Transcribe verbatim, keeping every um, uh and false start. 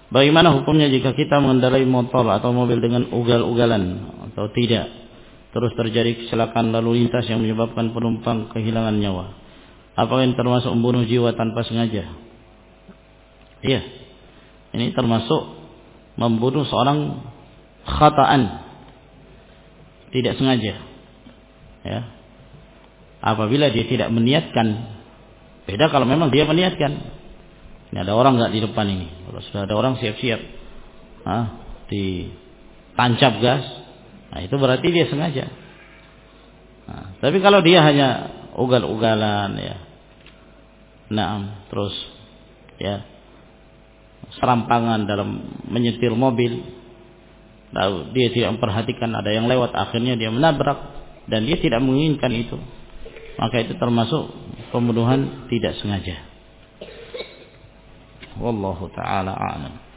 Bagaimana hukumnya jika kita mengendarai motor atau mobil dengan ugal-ugalan atau tidak, terus terjadi kecelakaan lalu lintas yang menyebabkan penumpang kehilangan nyawa? Apakah ini termasuk membunuh jiwa tanpa sengaja? Iya, ini termasuk membunuh seorang khata'an, tidak sengaja. Ya, apabila dia tidak meniatkan. Beda kalau memang dia meniatkan. Ini ada orang nggak di depan ini? Kalau sudah ada orang siap-siap, ah, ditancap gas, nah itu berarti dia sengaja. Nah, tapi kalau dia hanya ugal-ugalan, ya, nah, terus, ya, serampangan dalam menyetir mobil, lalu dia tidak memperhatikan ada yang lewat, akhirnya dia menabrak dan dia tidak menginginkan itu, maka itu termasuk pembunuhan tidak sengaja. Wallahu ta'ala a'lam.